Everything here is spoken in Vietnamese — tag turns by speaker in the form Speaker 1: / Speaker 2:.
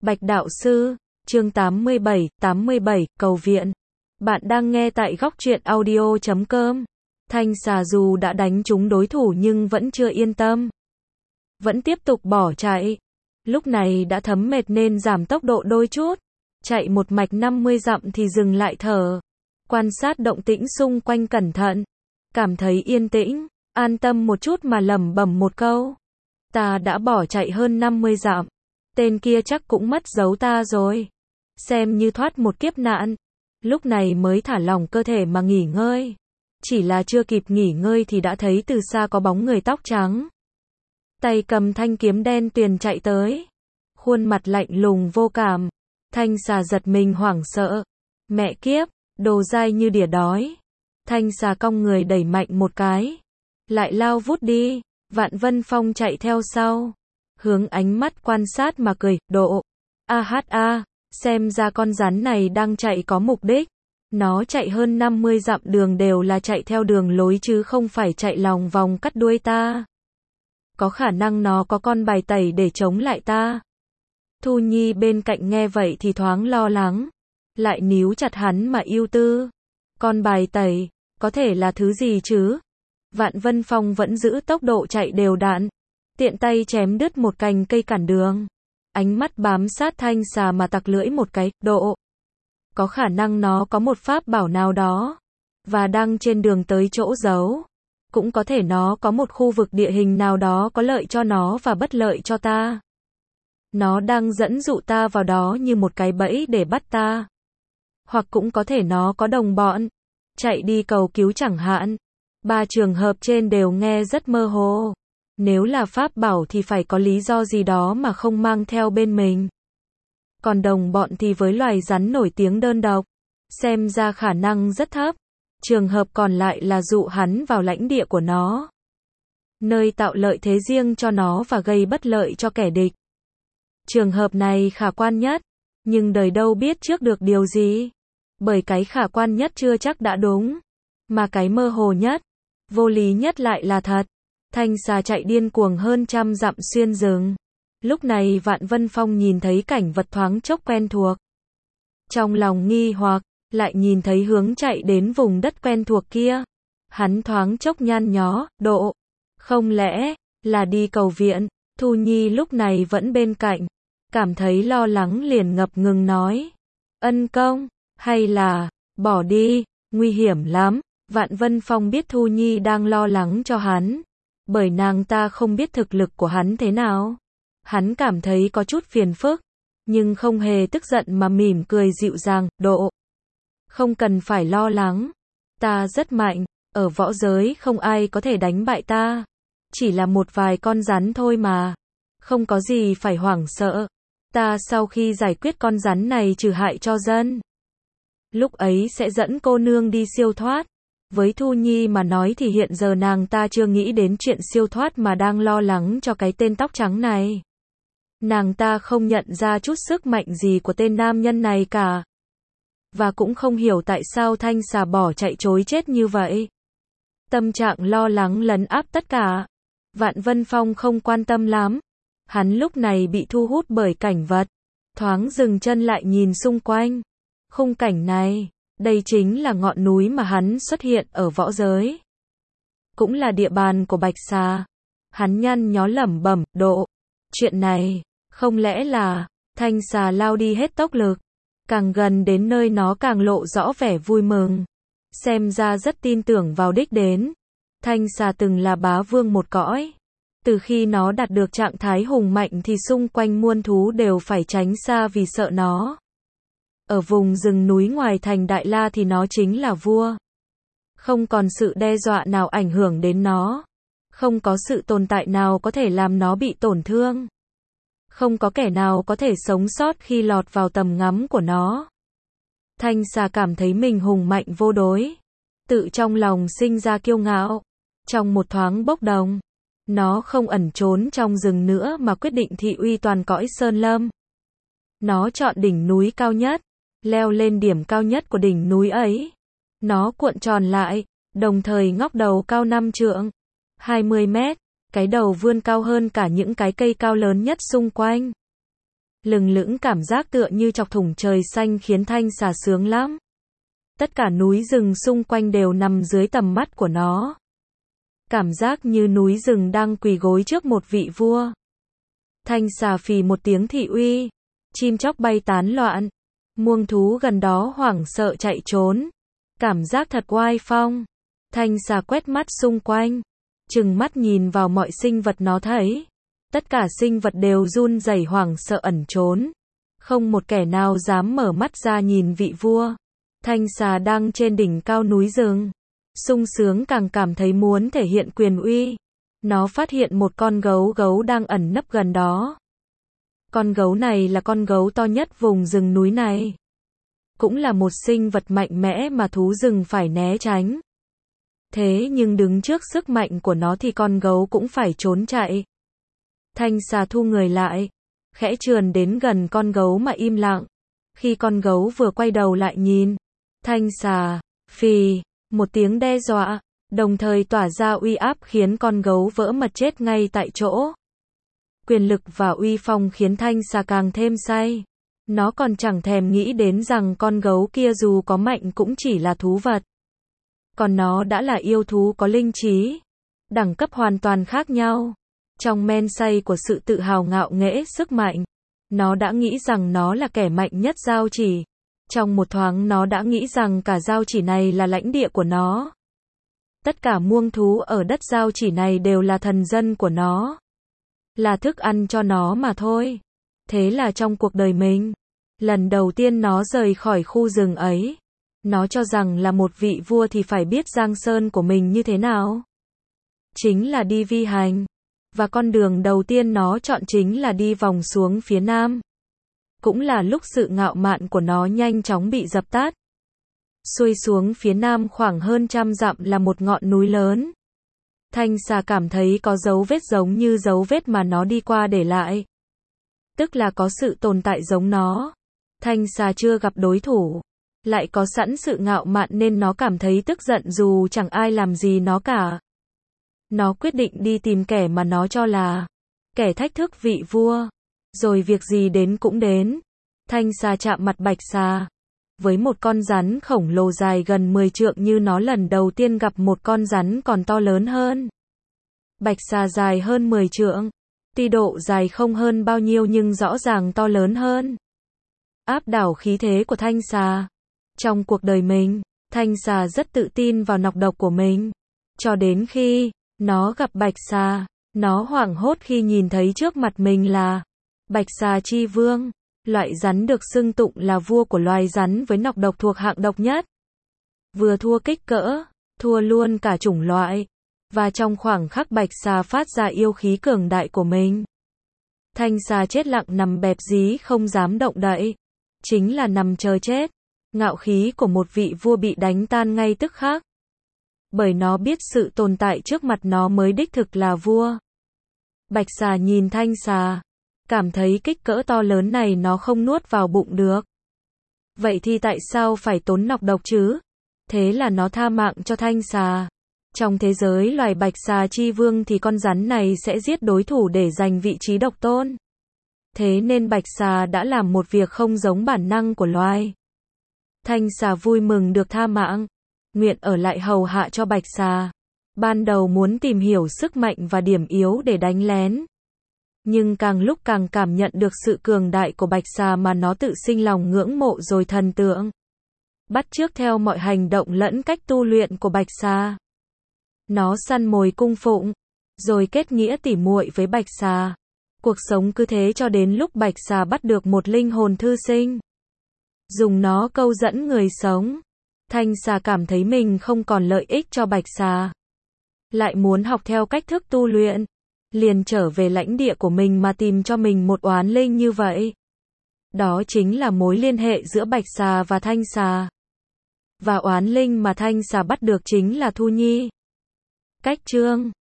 Speaker 1: Bạch Đạo Sư, chương 87, cầu viện. Bạn đang nghe tại góc truyện audio.com. Thanh xà dù đã đánh trúng đối thủ nhưng vẫn chưa yên tâm. Vẫn tiếp tục bỏ chạy. Lúc này đã thấm mệt nên giảm tốc độ đôi chút. Chạy một mạch 50 dặm thì dừng lại thở. Quan sát động tĩnh xung quanh cẩn thận. Cảm thấy yên tĩnh, an tâm một chút mà lẩm bẩm một câu. Ta đã bỏ chạy hơn 50 dặm. Tên kia chắc cũng mất dấu ta rồi. Xem như thoát một kiếp nạn. Lúc này mới thả lỏng cơ thể mà nghỉ ngơi. Chỉ là chưa kịp nghỉ ngơi thì đã thấy từ xa có bóng người tóc trắng. Tay cầm thanh kiếm đen tuyền chạy tới. Khuôn mặt lạnh lùng vô cảm. Thanh xà giật mình hoảng sợ. Mẹ kiếp, đồ dai như đỉa đói. Thanh xà cong người đẩy mạnh một cái. Lại lao vút đi. Vạn Vân Phong chạy theo sau. Hướng ánh mắt quan sát mà cười, độ. Xem ra con rắn này đang chạy có mục đích. Nó chạy hơn 50 dặm đường đều là chạy theo đường lối chứ không phải chạy lòng vòng cắt đuôi ta. Có khả năng nó có con bài tẩy để chống lại ta. Thu Nhi bên cạnh nghe vậy thì thoáng lo lắng. Lại níu chặt hắn mà ưu tư. Con bài tẩy, có thể là thứ gì chứ? Vạn Vân Phong vẫn giữ tốc độ chạy đều đặn. Tiện tay chém đứt một cành cây cản đường. Ánh mắt bám sát thanh xà mà tặc lưỡi một cái, độ. Có khả năng nó có một pháp bảo nào đó. Và đang trên đường tới chỗ giấu. Cũng có thể nó có một khu vực địa hình nào đó có lợi cho nó và bất lợi cho ta. Nó đang dẫn dụ ta vào đó như một cái bẫy để bắt ta. Hoặc cũng có thể nó có đồng bọn. Chạy đi cầu cứu chẳng hạn. Ba trường hợp trên đều nghe rất mơ hồ. Nếu là pháp bảo thì phải có lý do gì đó mà không mang theo bên mình. Còn đồng bọn thì với loài rắn nổi tiếng đơn độc. Xem ra khả năng rất thấp. Trường hợp còn lại là dụ hắn vào lãnh địa của nó. Nơi tạo lợi thế riêng cho nó và gây bất lợi cho kẻ địch. Trường hợp này khả quan nhất. Nhưng đời đâu biết trước được điều gì. Bởi cái khả quan nhất chưa chắc đã đúng. Mà cái mơ hồ nhất, vô lý nhất lại là thật. Thanh xà chạy điên cuồng hơn 100 dặm xuyên rừng. Lúc này Vạn Vân Phong nhìn thấy cảnh vật thoáng chốc quen thuộc. Trong lòng nghi hoặc, lại nhìn thấy hướng chạy đến vùng đất quen thuộc kia. Hắn thoáng chốc nhăn nhó, độ. Không lẽ, là đi cầu viện? Thu Nhi lúc này vẫn bên cạnh. Cảm thấy lo lắng liền ngập ngừng nói. Ân công, hay là, bỏ đi, nguy hiểm lắm. Vạn Vân Phong biết Thu Nhi đang lo lắng cho hắn. Bởi nàng ta không biết thực lực của hắn thế nào. Hắn cảm thấy có chút phiền phức. Nhưng không hề tức giận mà mỉm cười dịu dàng, độ. Không cần phải lo lắng. Ta rất mạnh, ở võ giới không ai có thể đánh bại ta. Chỉ là một vài con rắn thôi mà. Không có gì phải hoảng sợ. Ta sau khi giải quyết con rắn này trừ hại cho dân. Lúc ấy sẽ dẫn cô nương đi siêu thoát. Với Thu Nhi mà nói thì hiện giờ nàng ta chưa nghĩ đến chuyện siêu thoát mà đang lo lắng cho cái tên tóc trắng này. Nàng ta không nhận ra chút sức mạnh gì của tên nam nhân này cả. Và cũng không hiểu tại sao thanh xà bỏ chạy trối chết như vậy. Tâm trạng lo lắng lấn áp tất cả. Vạn Vân Phong không quan tâm lắm. Hắn lúc này bị thu hút bởi cảnh vật. Thoáng dừng chân lại nhìn xung quanh. Khung cảnh này. Đây chính là ngọn núi mà hắn xuất hiện ở võ giới. Cũng là địa bàn của Bạch Xà. Hắn nhăn nhó lẩm bẩm, độ. Chuyện này, không lẽ là, thanh xà lao đi hết tốc lực. Càng gần đến nơi nó càng lộ rõ vẻ vui mừng. Xem ra rất tin tưởng vào đích đến. Thanh xà từng là bá vương một cõi. Từ khi nó đạt được trạng thái hùng mạnh thì xung quanh muôn thú đều phải tránh xa vì sợ nó. Ở vùng rừng núi ngoài thành Đại La thì nó chính là vua. Không còn sự đe dọa nào ảnh hưởng đến nó. Không có sự tồn tại nào có thể làm nó bị tổn thương. Không có kẻ nào có thể sống sót khi lọt vào tầm ngắm của nó. Thanh xà cảm thấy mình hùng mạnh vô đối. Tự trong lòng sinh ra kiêu ngạo. Trong một thoáng bốc đồng. Nó không ẩn trốn trong rừng nữa mà quyết định thị uy toàn cõi sơn lâm. Nó chọn đỉnh núi cao nhất. Leo lên điểm cao nhất của đỉnh núi ấy. Nó cuộn tròn lại, đồng thời ngóc đầu cao 5 trượng, 20 mét, cái đầu vươn cao hơn cả những cái cây cao lớn nhất xung quanh. lừng lững cảm giác tựa như chọc thủng trời xanh khiến thanh xà sướng lắm. Tất cả núi rừng xung quanh đều nằm dưới tầm mắt của nó. Cảm giác như núi rừng đang quỳ gối trước một vị vua. Thanh xà phì một tiếng thị uy, chim chóc bay tán loạn, muông thú gần đó hoảng sợ chạy trốn. Cảm giác thật oai phong. Thanh xà quét mắt xung quanh, trừng mắt nhìn vào mọi sinh vật nó thấy. Tất cả sinh vật đều run rẩy hoảng sợ ẩn trốn. Không một kẻ nào dám mở mắt ra nhìn vị vua. Thanh xà đang trên đỉnh cao núi rừng. Sung sướng càng cảm thấy muốn thể hiện quyền uy. Nó phát hiện một con gấu đang ẩn nấp gần đó. Con gấu này là con gấu to nhất vùng rừng núi này. Cũng là một sinh vật mạnh mẽ mà thú rừng phải né tránh. Thế nhưng đứng trước sức mạnh của nó thì con gấu cũng phải trốn chạy. Thanh xà thu người lại, khẽ trườn đến gần con gấu mà im lặng. Khi con gấu vừa quay đầu lại nhìn, thanh xà phì một tiếng đe dọa, đồng thời tỏa ra uy áp khiến con gấu vỡ mật chết ngay tại chỗ. Quyền lực và uy phong khiến thanh xà càng thêm say. Nó còn chẳng thèm nghĩ đến rằng con gấu kia dù có mạnh cũng chỉ là thú vật. Còn nó đã là yêu thú có linh trí, đẳng cấp hoàn toàn khác nhau. Trong men say của sự tự hào ngạo nghễ sức mạnh, nó đã nghĩ rằng nó là kẻ mạnh nhất giao chỉ. Trong một thoáng nó đã nghĩ rằng cả giao chỉ này là lãnh địa của nó. Tất cả muông thú ở đất giao chỉ này đều là thần dân của nó. Là thức ăn cho nó mà thôi. Thế là trong cuộc đời mình, lần đầu tiên nó rời khỏi khu rừng ấy. Nó cho rằng là một vị vua thì phải biết giang sơn của mình như thế nào. Chính là đi vi hành. Và con đường đầu tiên nó chọn chính là đi vòng xuống phía nam. Cũng là lúc sự ngạo mạn của nó nhanh chóng bị dập tắt. Xuôi xuống phía nam khoảng hơn 100 dặm là một ngọn núi lớn. Thanh xà cảm thấy có dấu vết giống như dấu vết mà nó đi qua để lại. Tức là có sự tồn tại giống nó. Thanh xà chưa gặp đối thủ. Lại có sẵn sự ngạo mạn nên nó cảm thấy tức giận dù chẳng ai làm gì nó cả. Nó quyết định đi tìm kẻ mà nó cho là kẻ thách thức vị vua. Rồi việc gì đến cũng đến. Thanh xà chạm mặt bạch xà. Với một con rắn khổng lồ dài gần 10 trượng như nó lần đầu tiên gặp một con rắn còn to lớn hơn. Bạch xà dài hơn 10 trượng. Tuy độ dài không hơn bao nhiêu nhưng rõ ràng to lớn hơn. Áp đảo khí thế của thanh xà. Trong cuộc đời mình, thanh xà rất tự tin vào nọc độc của mình. Cho đến khi nó gặp bạch xà, nó hoảng hốt khi nhìn thấy trước mặt mình là bạch xà chi vương, loại rắn được xưng tụng là vua của loài rắn với nọc độc thuộc hạng độc nhất. Vừa thua kích cỡ, thua luôn cả chủng loại. Và trong khoảng khắc bạch xà phát ra yêu khí cường đại của mình, thanh xà chết lặng nằm bẹp dí không dám động đậy. Chính là nằm chờ chết. Ngạo khí của một vị vua bị đánh tan ngay tức khắc. Bởi nó biết sự tồn tại trước mặt nó mới đích thực là vua. Bạch xà nhìn thanh xà, cảm thấy kích cỡ to lớn này nó không nuốt vào bụng được. Vậy thì tại sao phải tốn nọc độc chứ? Thế là nó tha mạng cho thanh xà. Trong thế giới loài bạch xà chi vương thì con rắn này sẽ giết đối thủ để giành vị trí độc tôn. Thế nên bạch xà đã làm một việc không giống bản năng của loài. Thanh xà vui mừng được tha mạng, nguyện ở lại hầu hạ cho bạch xà. Ban đầu muốn tìm hiểu sức mạnh và điểm yếu để đánh lén. Nhưng càng lúc càng cảm nhận được sự cường đại của bạch xà mà nó tự sinh lòng ngưỡng mộ rồi thần tượng. Bắt chước theo mọi hành động lẫn cách tu luyện của bạch xà. Nó săn mồi cung phụng, rồi kết nghĩa tỉ muội với bạch xà. Cuộc sống cứ thế cho đến lúc bạch xà bắt được một linh hồn thư sinh. Dùng nó câu dẫn người sống. Thanh xà cảm thấy mình không còn lợi ích cho bạch xà. Lại muốn học theo cách thức tu luyện. Liền trở về lãnh địa của mình mà tìm cho mình một oán linh như vậy. Đó chính là mối liên hệ giữa bạch xà và thanh xà. Và oán linh mà thanh xà bắt được chính là Thu Nhi. Cách chương